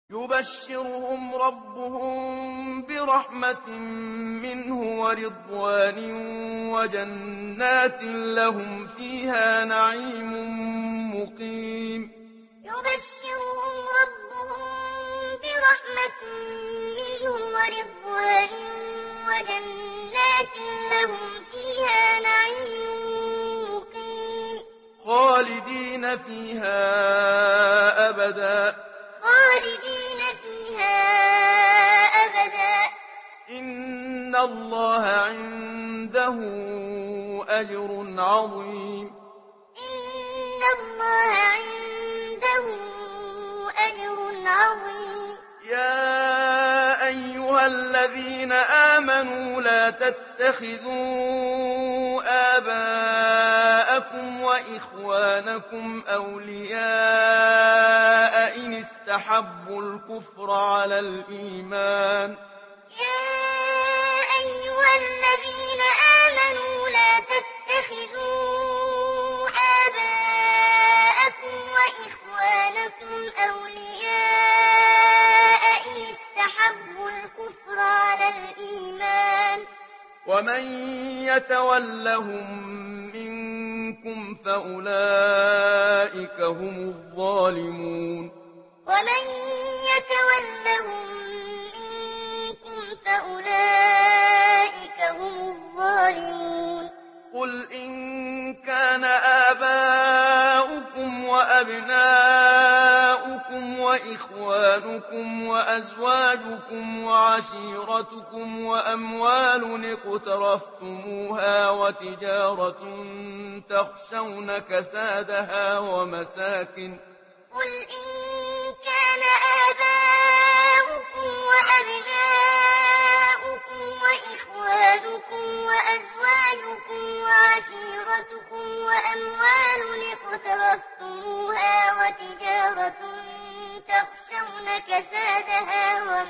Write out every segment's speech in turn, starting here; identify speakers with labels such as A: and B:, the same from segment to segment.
A: يبشرهم ربهم برحمة منه ورضوان وجنات لهم فيها نعيم مقيم.
B: يبشرهم ربهم برحمة منه ورضوان وجنات لهم فيها نعيم مقيم.
A: خالدين فيها أبدا.
B: خالدين فيها أبدا.
A: إن الله عنده أجر عظيم.
B: إن الله عنده أجر عظيم.
A: يا أيها الذين آمنوا لا تتخذوا آباءكم وإخوانكم أولياء إن استحبوا الكفر على الإيمان.
B: يا أيها الذين آمنوا لا تتخذوا آباءكم وإخوانكم أولياء إن استحبوا الكفر على الإيمان.
A: ومن يتولهم منكم فأولئك هم الظالمون.
B: ومن يتولهم منكم فأولئك هم الظالمون.
A: قل إن كان آباؤكم وأبناؤكم وإخوانكم وأزواجكم وعشيرتكم وأموال اقترفتموها وتجارة تخشون كسادها ومساكن.
B: قل إن كان آباؤكم وأبناؤكم وإخوانكم وأزواجكم وعشيرتكم وأموال اقترفتموها وتجارة تخشون كسادها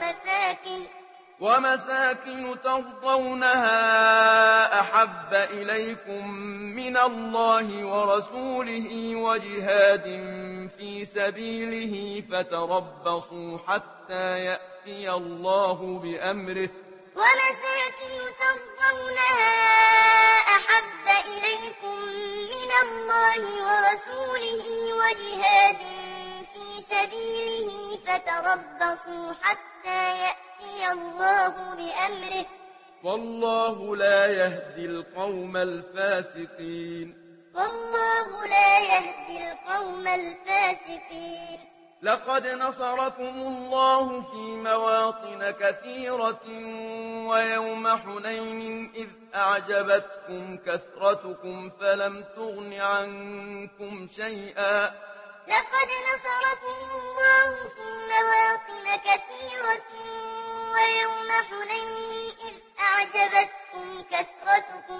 A: ومساكن ترضونها أحب إليكم من الله ورسوله وجهاد في سبيله فتربصوا حتى يأتي الله بأمره.
B: ومساكن ترضونها أحب إليكم من الله ورسوله وجهاد في سبيله فتربصوا حتى يأتي الله بأمره.
A: والله لا يهدي القوم الفاسقين.
B: والله لا يهدي القوم الفاسقين.
A: لقد نصركم الله في مواطن كثيرة ويوم حنين إذ أعجبتكم كثرتكم فلم تغن عنكم شيئا.
B: لقد نصركم الله في مواطن كثيرة ويوم حنين إذ أعجبتكم كثرتكم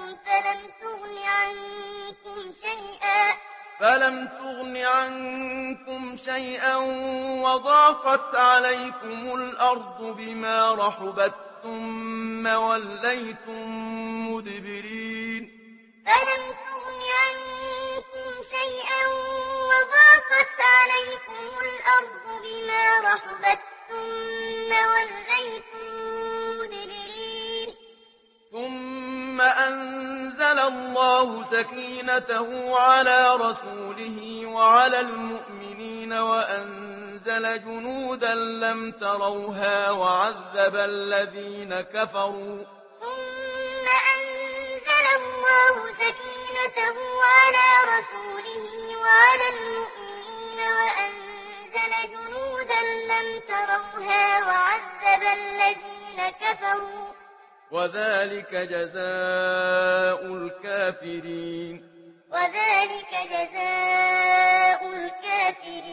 A: فلم تغن عنكم شيئا وضاقت عليكم الأرض بما رحبت ثم وليتم مدبرين.
B: فلم تغن عنكم شيئا وضاقت عليكم الأرض بما رحبت ثم وليتم مدبرين.
A: ثم أنزل الله سكينته على رسوله وعلى المؤمنين وأنزل جنودا لم تروها وعذب الذين كفروا.
B: ثم أنزل الله سكينته على رسوله وعلى المؤمنين وأنزل جنودا لم تروها وعذب الذين كفروا.
A: وذلك جزاء الكافرين.
B: وذلك جزاء الكافرين.